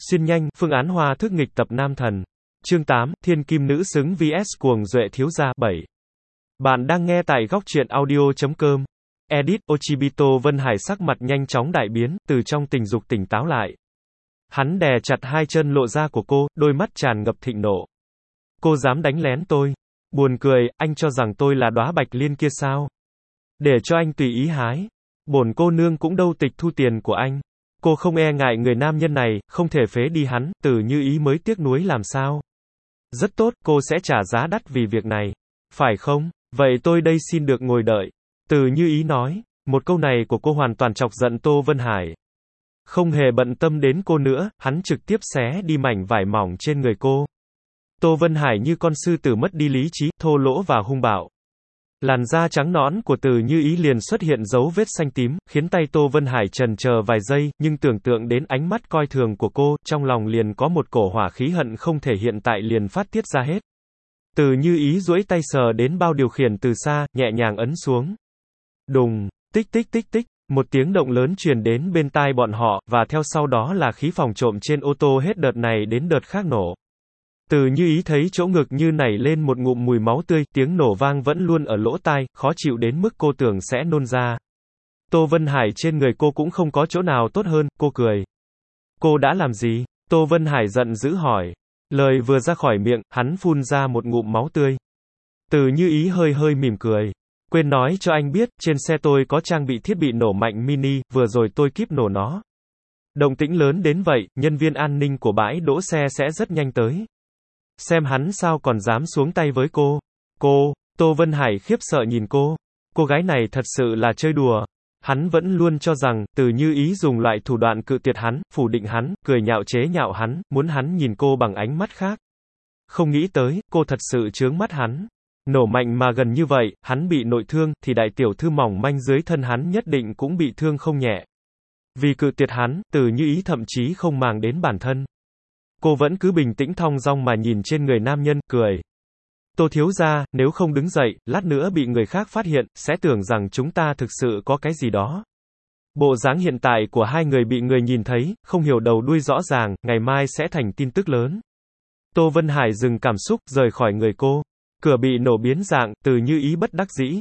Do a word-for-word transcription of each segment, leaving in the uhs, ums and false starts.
Xuyên nhanh, phương án hoa thức nghịch tập nam thần. Chương tám, Thiên kim nữ xứng vs cuồng duệ thiếu gia. bảy. Bạn đang nghe tại góc truyện audio chấm com. Edit, Ochibito Vân Hải sắc mặt nhanh chóng đại biến, từ trong tình dục tỉnh táo lại. Hắn đè chặt hai chân lộ ra của cô, đôi mắt tràn ngập thịnh nộ. Cô dám đánh lén tôi. Buồn cười, anh cho rằng tôi là đóa bạch liên kia sao? Để cho anh tùy ý hái. Bổn cô nương cũng đâu tịch thu tiền của anh. Cô không e ngại người nam nhân này, không thể phế đi hắn, Từ Như Ý mới tiếc nuối làm sao. Rất tốt, cô sẽ trả giá đắt vì việc này. Phải không? Vậy tôi đây xin được ngồi đợi. Từ Như Ý nói. Một câu này của cô hoàn toàn chọc giận Tô Vân Hải. Không hề bận tâm đến cô nữa, hắn trực tiếp xé đi mảnh vải mỏng trên người cô. Tô Vân Hải như con sư tử mất đi lý trí, thô lỗ và hung bạo. Làn da trắng nõn của Từ Như Ý liền xuất hiện dấu vết xanh tím, khiến tay Tô Vân Hải chần chờ vài giây, nhưng tưởng tượng đến ánh mắt coi thường của cô, trong lòng liền có một cổ hỏa khí hận không thể hiện tại liền phát tiết ra hết. Từ Như Ý duỗi tay sờ đến bao điều khiển từ xa, nhẹ nhàng ấn xuống. Đùng, tích tích tích tích, một tiếng động lớn truyền đến bên tai bọn họ, và theo sau đó là khí phòng trộm trên ô tô hết đợt này đến đợt khác nổ. Từ Như Ý thấy chỗ ngực như nảy lên một ngụm mùi máu tươi, tiếng nổ vang vẫn luôn ở lỗ tai, khó chịu đến mức cô tưởng sẽ nôn ra. Tô Vân Hải trên người cô cũng không có chỗ nào tốt hơn, cô cười. Cô đã làm gì? Tô Vân Hải giận dữ hỏi. Lời vừa ra khỏi miệng, hắn phun ra một ngụm máu tươi. Từ Như Ý hơi hơi mỉm cười. Quên nói cho anh biết, trên xe tôi có trang bị thiết bị nổ mạnh mini, vừa rồi tôi kíp nổ nó. Động tĩnh lớn đến vậy, nhân viên an ninh của bãi đỗ xe sẽ rất nhanh tới. Xem hắn sao còn dám xuống tay với cô. Cô, Tô Vân Hải khiếp sợ nhìn cô. Cô gái này thật sự là chơi đùa. Hắn vẫn luôn cho rằng, Từ Như Ý dùng loại thủ đoạn cự tuyệt hắn, phủ định hắn, cười nhạo chế nhạo hắn, muốn hắn nhìn cô bằng ánh mắt khác. Không nghĩ tới, cô thật sự chướng mắt hắn. Nổ mạnh mà gần như vậy, hắn bị nội thương, thì đại tiểu thư mỏng manh dưới thân hắn nhất định cũng bị thương không nhẹ. Vì cự tuyệt hắn, Từ Như Ý thậm chí không màng đến bản thân. Cô vẫn cứ bình tĩnh thong dong mà nhìn trên người nam nhân, cười. Tô thiếu gia, nếu không đứng dậy, lát nữa bị người khác phát hiện, sẽ tưởng rằng chúng ta thực sự có cái gì đó. Bộ dáng hiện tại của hai người bị người nhìn thấy, không hiểu đầu đuôi rõ ràng, ngày mai sẽ thành tin tức lớn. Tô Vân Hải dừng cảm xúc, rời khỏi người cô. Cửa bị nổ biến dạng, Từ Như Ý bất đắc dĩ.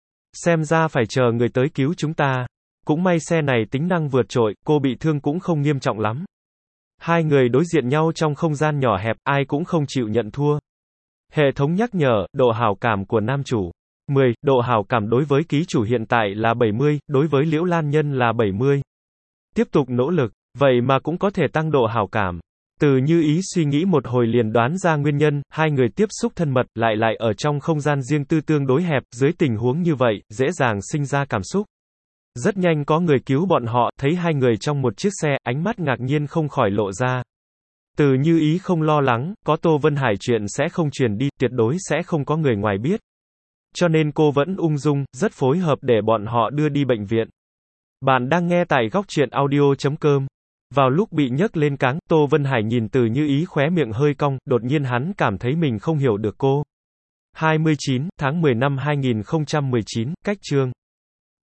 Xem ra phải chờ người tới cứu chúng ta. Cũng may xe này tính năng vượt trội, cô bị thương cũng không nghiêm trọng lắm. Hai người đối diện nhau trong không gian nhỏ hẹp, ai cũng không chịu nhận thua. Hệ thống nhắc nhở, độ hảo cảm của nam chủ. mười, độ hảo cảm đối với ký chủ hiện tại là bảy mươi, đối với Liễu Lan Nhân là bảy mươi. Tiếp tục nỗ lực, vậy mà cũng có thể tăng độ hảo cảm. Từ Như Ý suy nghĩ một hồi liền đoán ra nguyên nhân, hai người tiếp xúc thân mật, lại lại ở trong không gian riêng tư tương đối hẹp, dưới tình huống như vậy, dễ dàng sinh ra cảm xúc. Rất nhanh có người cứu bọn họ, thấy hai người trong một chiếc xe, ánh mắt ngạc nhiên không khỏi lộ ra. Từ Như Ý không lo lắng, có Tô Vân Hải chuyện sẽ không truyền đi, tuyệt đối sẽ không có người ngoài biết. Cho nên cô vẫn ung dung, rất phối hợp để bọn họ đưa đi bệnh viện. Bạn đang nghe tại góc truyện audio chấm com. Vào lúc bị nhấc lên cáng, Tô Vân Hải nhìn Từ Như Ý khóe miệng hơi cong, đột nhiên hắn cảm thấy mình không hiểu được cô. hai mươi chín tháng mười năm hai nghìn không trăm mười chín, cách chương.